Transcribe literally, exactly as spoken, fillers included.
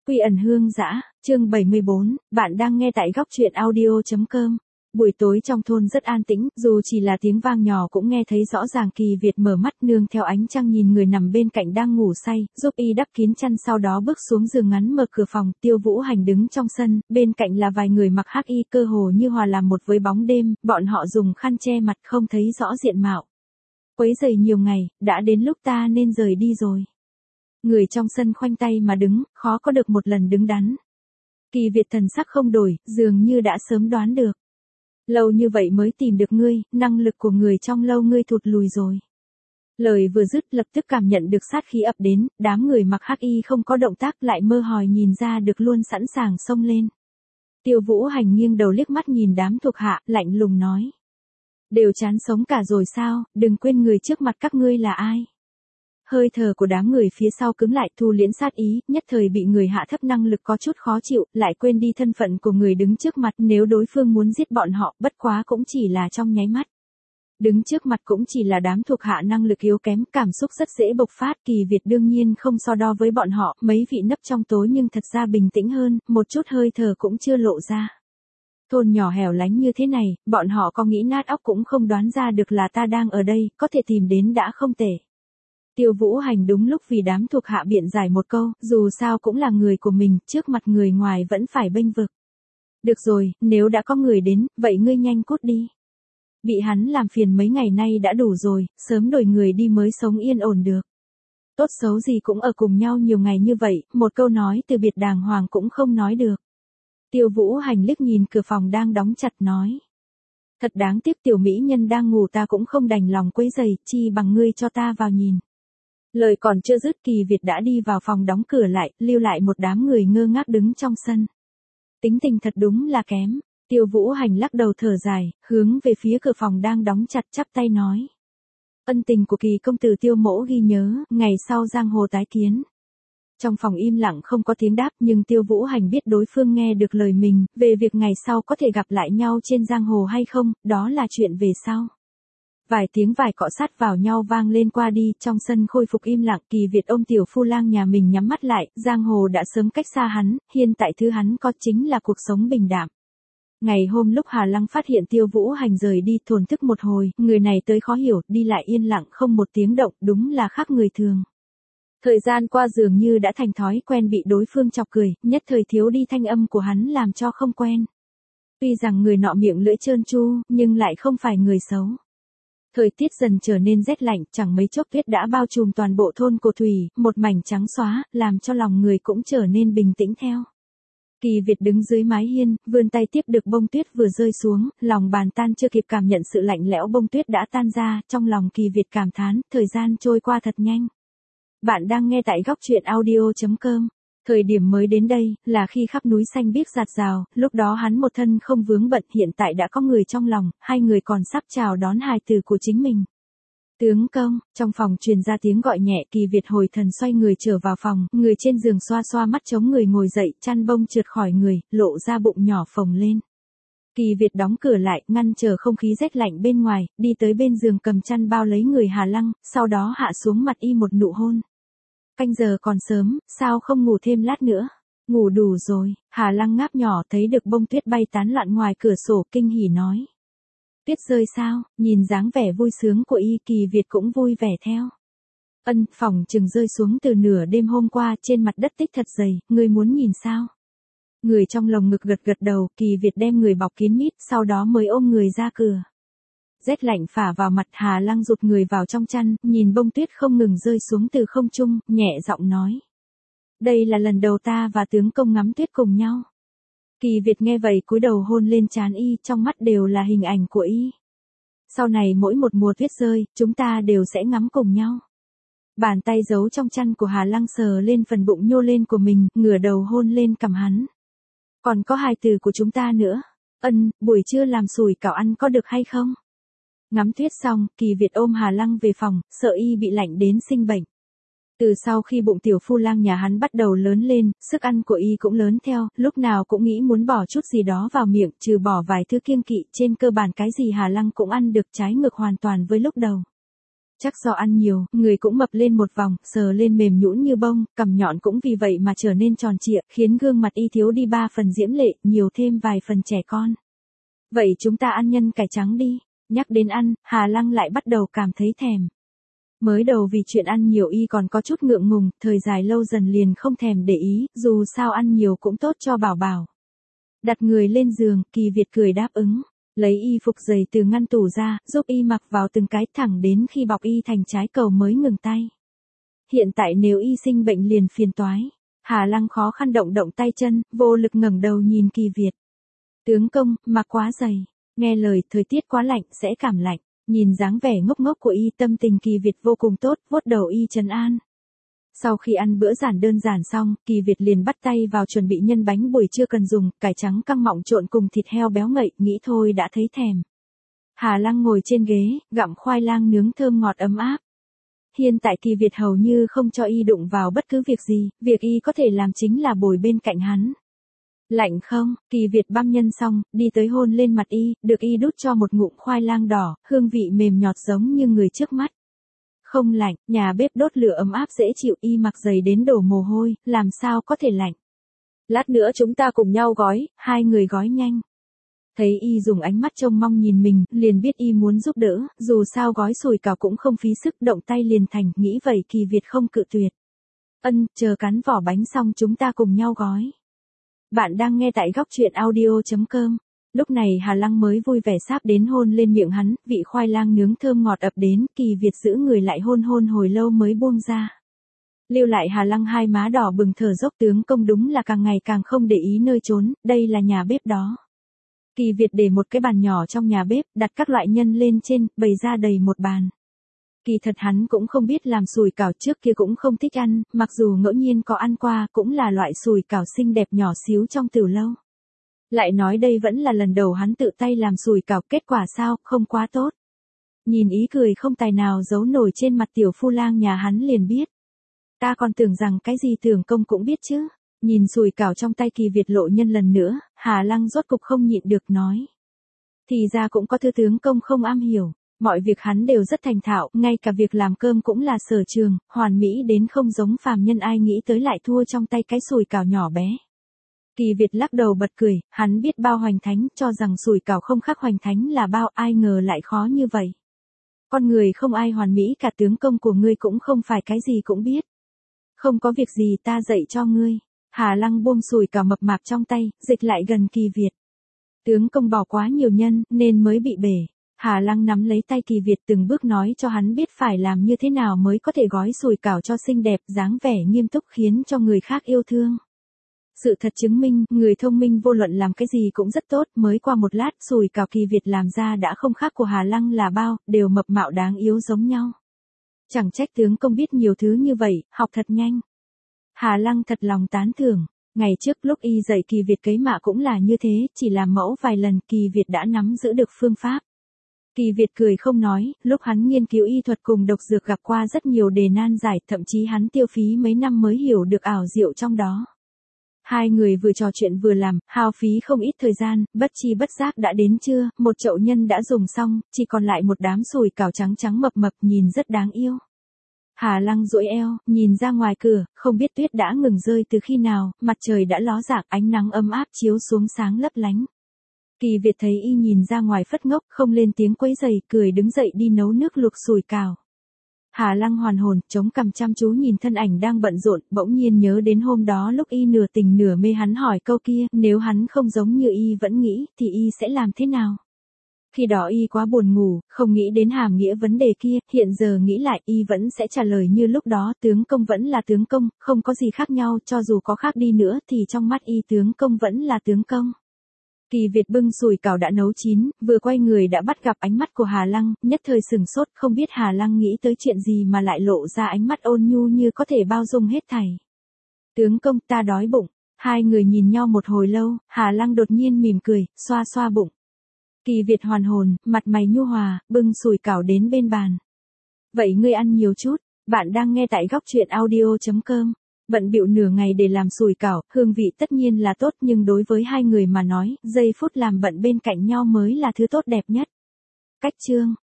Quy ẩn hương dã, chương bảy mươi bốn, bạn đang nghe tại góc truyện audio.com. Buổi tối trong thôn rất an tĩnh, dù chỉ là tiếng vang nhỏ cũng nghe thấy rõ ràng. Kỳ Việt mở mắt nương theo ánh trăng nhìn người nằm bên cạnh đang ngủ say, giúp y đắp kín chăn sau đó bước xuống giường ngắn mở cửa phòng. Tiêu Vũ Hành đứng trong sân, bên cạnh là vài người mặc hắc y cơ hồ như hòa làm một với bóng đêm, bọn họ dùng khăn che mặt không thấy rõ diện mạo. Quấy rầy nhiều ngày, đã đến lúc ta nên rời đi rồi. Người trong sân khoanh tay mà đứng, khó có được một lần đứng đắn. Kỳ Việt thần sắc không đổi, dường như đã sớm đoán được. Lâu như vậy mới tìm được ngươi, năng lực của người trong lâu ngươi thụt lùi rồi. Lời vừa dứt lập tức cảm nhận được sát khí ập đến, đám người mặc hắc y không có động tác lại mơ hòi nhìn ra được luôn sẵn sàng xông lên. Tiêu Vũ Hành nghiêng đầu liếc mắt nhìn đám thuộc hạ, lạnh lùng nói. Đều chán sống cả rồi sao, đừng quên người trước mặt các ngươi là ai. Hơi thở của đám người phía sau cứng lại, thu liễm sát ý, nhất thời bị người hạ thấp năng lực có chút khó chịu, lại quên đi thân phận của người đứng trước mặt. Nếu đối phương muốn giết bọn họ, bất quá cũng chỉ là trong nháy mắt. Đứng trước mặt cũng chỉ là đám thuộc hạ năng lực yếu kém, cảm xúc rất dễ bộc phát. Kỳ Việt đương nhiên không so đo với bọn họ, mấy vị nấp trong tối nhưng thật ra bình tĩnh hơn, một chút hơi thở cũng chưa lộ ra. Thôn nhỏ hẻo lánh như thế này, bọn họ có nghĩ nát óc cũng không đoán ra được là ta đang ở đây, có thể tìm đến đã không tệ. Tiêu Vũ Hành đúng lúc vì đám thuộc hạ biện giải một câu, dù sao cũng là người của mình, trước mặt người ngoài vẫn phải bênh vực. Được rồi, nếu đã có người đến, vậy ngươi nhanh cút đi. Bị hắn làm phiền mấy ngày nay đã đủ rồi, sớm đổi người đi mới sống yên ổn được. Tốt xấu gì cũng ở cùng nhau nhiều ngày như vậy, một câu nói từ biệt đàng hoàng cũng không nói được. Tiêu Vũ Hành liếc nhìn cửa phòng đang đóng chặt nói. Thật đáng tiếc, tiểu mỹ nhân đang ngủ ta cũng không đành lòng quấy rầy, chi bằng ngươi cho ta vào nhìn. Lời còn chưa dứt, Kỳ Việt đã đi vào phòng đóng cửa lại, lưu lại một đám người ngơ ngác đứng trong sân. Tính tình thật đúng là kém. Tiêu Vũ Hành lắc đầu thở dài, hướng về phía cửa phòng đang đóng chặt chắp tay nói. Ân tình của Kỳ công tử Tiêu mỗ ghi nhớ, ngày sau giang hồ tái kiến. Trong phòng im lặng không có tiếng đáp, nhưng Tiêu Vũ Hành biết đối phương nghe được lời mình, về việc ngày sau có thể gặp lại nhau trên giang hồ hay không, đó là chuyện về sau. Vài tiếng vải cọ sát vào nhau vang lên qua đi, trong sân khôi phục im lặng. Kỳ Việt ôm tiểu phu lang nhà mình nhắm mắt lại, giang hồ đã sớm cách xa hắn, hiện tại thứ hắn có chính là cuộc sống bình đạm. Ngày hôm lúc Hà Lăng phát hiện Tiêu Vũ Hành rời đi, thổn thức một hồi, người này tới khó hiểu, đi lại yên lặng không một tiếng động, đúng là khác người thường. Thời gian qua dường như đã thành thói quen bị đối phương chọc cười, nhất thời thiếu đi thanh âm của hắn làm cho không quen. Tuy rằng người nọ miệng lưỡi trơn tru, nhưng lại không phải người xấu. Thời tiết dần trở nên rét lạnh, chẳng mấy chốc tuyết đã bao trùm toàn bộ thôn Cổ Thủy, một mảnh trắng xóa, làm cho lòng người cũng trở nên bình tĩnh theo. Kỳ Việt đứng dưới mái hiên, vươn tay tiếp được bông tuyết vừa rơi xuống, lòng bàn tan chưa kịp cảm nhận sự lạnh lẽo bông tuyết đã tan ra, trong lòng Kỳ Việt cảm thán, thời gian trôi qua thật nhanh. Bạn đang nghe tại góc truyện audio.com. Thời điểm mới đến đây, là khi khắp núi xanh biếc rạt rào, lúc đó hắn một thân không vướng bận, hiện tại đã có người trong lòng, hai người còn sắp chào đón hài tử của chính mình. Tướng công, trong phòng truyền ra tiếng gọi nhẹ. Kỳ Việt hồi thần xoay người trở vào phòng, người trên giường xoa xoa mắt chống người ngồi dậy, chăn bông trượt khỏi người, lộ ra bụng nhỏ phồng lên. Kỳ Việt đóng cửa lại, ngăn chờ không khí rét lạnh bên ngoài, đi tới bên giường cầm chăn bao lấy người Hà Lăng, sau đó hạ xuống mặt y một nụ hôn. Canh giờ còn sớm, sao không ngủ thêm lát nữa? Ngủ đủ rồi. Hà Lăng ngáp nhỏ thấy được bông tuyết bay tán loạn ngoài cửa sổ, kinh hỉ nói. Tuyết rơi sao? Nhìn dáng vẻ vui sướng của y, Kỳ Việt cũng vui vẻ theo. Ân, phòng chừng rơi xuống từ nửa đêm hôm qua, trên mặt đất tích thật dày, ngươi muốn nhìn sao? Người trong lồng ngực gật gật đầu, Kỳ Việt đem người bọc kín mít, sau đó mới ôm người ra cửa. Rét lạnh phả vào mặt, Hà Lăng rụt người vào trong chăn, nhìn bông tuyết không ngừng rơi xuống từ không trung, nhẹ giọng nói. Đây là lần đầu ta và tướng công ngắm tuyết cùng nhau. Kỳ Việt nghe vậy cúi đầu hôn lên trán y, trong mắt đều là hình ảnh của y. Sau này mỗi một mùa tuyết rơi, chúng ta đều sẽ ngắm cùng nhau. Bàn tay giấu trong chăn của Hà Lăng sờ lên phần bụng nhô lên của mình, ngửa đầu hôn lên cằm hắn. Còn có hài tử của chúng ta nữa. Ân, buổi trưa làm sủi cảo ăn có được hay không? Ngắm tuyết xong, Kỳ Việt ôm Hà Lăng về phòng, sợ y bị lạnh đến sinh bệnh. Từ sau khi bụng tiểu phu lang nhà hắn bắt đầu lớn lên, sức ăn của y cũng lớn theo, lúc nào cũng nghĩ muốn bỏ chút gì đó vào miệng, trừ bỏ vài thứ kiêng kỵ, trên cơ bản cái gì Hà Lăng cũng ăn được, trái ngược hoàn toàn với lúc đầu. Chắc do ăn nhiều, người cũng mập lên một vòng, sờ lên mềm nhũn như bông, cằm nhọn cũng vì vậy mà trở nên tròn trịa, khiến gương mặt y thiếu đi ba phần diễm lệ, nhiều thêm vài phần trẻ con. Vậy chúng ta ăn nhân cải trắng đi. Nhắc đến ăn, Hà Lăng lại bắt đầu cảm thấy thèm. Mới đầu vì chuyện ăn nhiều y còn có chút ngượng ngùng, thời dài lâu dần liền không thèm để ý, dù sao ăn nhiều cũng tốt cho Bảo Bảo. Đặt người lên giường, Kỳ Việt cười đáp ứng. Lấy y phục giày từ ngăn tủ ra, giúp y mặc vào từng cái thẳng đến khi bọc y thành trái cầu mới ngừng tay. Hiện tại nếu y sinh bệnh liền phiền toái. Hà Lăng khó khăn động động tay chân, vô lực ngẩng đầu nhìn Kỳ Việt. Tướng công, mặc quá dày. Nghe lời, thời tiết quá lạnh, sẽ cảm lạnh. Nhìn dáng vẻ ngốc ngốc của y, tâm tình Kỳ Việt vô cùng tốt, vuốt đầu y trấn an. Sau khi ăn bữa giản đơn giản xong, Kỳ Việt liền bắt tay vào chuẩn bị nhân bánh buổi trưa cần dùng, cải trắng căng mọng trộn cùng thịt heo béo ngậy, nghĩ thôi đã thấy thèm. Hà Lăng ngồi trên ghế, gặm khoai lang nướng thơm ngọt ấm áp. Hiện tại Kỳ Việt hầu như không cho y đụng vào bất cứ việc gì, việc y có thể làm chính là bồi bên cạnh hắn. Lạnh không? Kỳ Việt băm nhân xong, đi tới hôn lên mặt y, được y đút cho một ngụm khoai lang đỏ, hương vị mềm nhọt giống như người trước mắt. Không lạnh, nhà bếp đốt lửa ấm áp dễ chịu, y mặc giày đến đổ mồ hôi, làm sao có thể lạnh. Lát nữa chúng ta cùng nhau gói, hai người gói nhanh. Thấy y dùng ánh mắt trông mong nhìn mình, liền biết y muốn giúp đỡ, dù sao gói sủi cảo cũng không phí sức, động tay liền thành, nghĩ vậy Kỳ Việt không cự tuyệt. Ân, chờ cắn vỏ bánh xong chúng ta cùng nhau gói. Bạn đang nghe tại góc truyện audio chấm com. Lúc này Hà Lăng mới vui vẻ sáp đến hôn lên miệng hắn, vị khoai lang nướng thơm ngọt ập đến, Kỳ Việt giữ người lại hôn hôn hồi lâu mới buông ra. Lưu lại Hà Lăng hai má đỏ bừng thở dốc, tướng công đúng là càng ngày càng không để ý nơi trốn, đây là nhà bếp đó. Kỳ Việt để một cái bàn nhỏ trong nhà bếp, đặt các loại nhân lên trên, bày ra đầy một bàn. Kỳ thật hắn cũng không biết làm sủi cảo, trước kia cũng không thích ăn, mặc dù ngẫu nhiên có ăn qua, cũng là loại sủi cảo xinh đẹp nhỏ xíu trong tửu lâu. Lại nói đây vẫn là lần đầu hắn tự tay làm sủi cảo, kết quả sao, không quá tốt. Nhìn ý cười không tài nào giấu nổi trên mặt tiểu phu lang nhà hắn liền biết. Ta còn tưởng rằng cái gì tưởng công cũng biết chứ. Nhìn sủi cảo trong tay Kỳ Việt lộ nhân lần nữa, Hà Lăng rốt cục không nhịn được nói. Thì ra cũng có thứ tướng công không am hiểu. Mọi việc hắn đều rất thành thạo, ngay cả việc làm cơm cũng là sở trường, hoàn mỹ đến không giống phàm nhân, ai nghĩ tới lại thua trong tay cái sủi cảo nhỏ bé. Kỳ Việt lắc đầu bật cười, hắn biết bao hoành thánh, cho rằng sủi cảo không khác hoành thánh là bao, ai ngờ lại khó như vậy. Con người không ai hoàn mỹ cả, tướng công của ngươi cũng không phải cái gì cũng biết. Không có việc gì ta dạy cho ngươi. Hà Lăng buông sủi cảo mập mạp trong tay, dịch lại gần Kỳ Việt. Tướng công bỏ quá nhiều nhân, nên mới bị bể. Hà Lăng nắm lấy tay Kỳ Việt từng bước nói cho hắn biết phải làm như thế nào mới có thể gói sủi cảo cho xinh đẹp, dáng vẻ nghiêm túc khiến cho người khác yêu thương. Sự thật chứng minh, người thông minh vô luận làm cái gì cũng rất tốt, mới qua một lát, sủi cảo Kỳ Việt làm ra đã không khác của Hà Lăng là bao, đều mập mạo đáng yếu giống nhau. Chẳng trách tướng công biết nhiều thứ như vậy, học thật nhanh. Hà Lăng thật lòng tán thưởng. Ngày trước lúc y dạy Kỳ Việt cấy mạ cũng là như thế, chỉ làm mẫu vài lần Kỳ Việt đã nắm giữ được phương pháp. Kỳ Việt cười không nói, lúc hắn nghiên cứu y thuật cùng độc dược gặp qua rất nhiều đề nan giải, thậm chí hắn tiêu phí mấy năm mới hiểu được ảo diệu trong đó. Hai người vừa trò chuyện vừa làm, hao phí không ít thời gian, bất chi bất giác đã đến trưa, một chậu nhân đã dùng xong, chỉ còn lại một đám sủi cảo trắng trắng mập mập nhìn rất đáng yêu. Hà Lăng duỗi eo, nhìn ra ngoài cửa, không biết tuyết đã ngừng rơi từ khi nào, mặt trời đã ló dạng, ánh nắng ấm áp chiếu xuống sáng lấp lánh. Kỳ Việt thấy y nhìn ra ngoài phất ngốc, không lên tiếng quấy rầy, cười đứng dậy đi nấu nước luộc sủi cảo. Hà Lăng hoàn hồn, chống cằm chăm chú nhìn thân ảnh đang bận rộn, bỗng nhiên nhớ đến hôm đó lúc y nửa tình nửa mê hắn hỏi câu kia, nếu hắn không giống như y vẫn nghĩ, thì y sẽ làm thế nào? Khi đó y quá buồn ngủ, không nghĩ đến hàm nghĩa vấn đề kia, hiện giờ nghĩ lại y vẫn sẽ trả lời như lúc đó, tướng công vẫn là tướng công, không có gì khác nhau, cho dù có khác đi nữa thì trong mắt y tướng công vẫn là tướng công. Kỳ Việt bưng sủi cảo đã nấu chín, vừa quay người đã bắt gặp ánh mắt của Hà Lăng, nhất thời sừng sốt, không biết Hà Lăng nghĩ tới chuyện gì mà lại lộ ra ánh mắt ôn nhu như có thể bao dung hết thảy. Tướng công, ta đói bụng. Hai người nhìn nhau một hồi lâu, Hà Lăng đột nhiên mỉm cười, xoa xoa bụng. Kỳ Việt hoàn hồn, mặt mày nhu hòa, bưng sủi cảo đến bên bàn. Vậy ngươi ăn nhiều chút, bạn đang nghe tại góc truyện audio chấm com. Bận bịu nửa ngày để làm sủi cảo, hương vị tất nhiên là tốt nhưng đối với hai người mà nói, giây phút làm bận bên cạnh nhau mới là thứ tốt đẹp nhất. Cách chương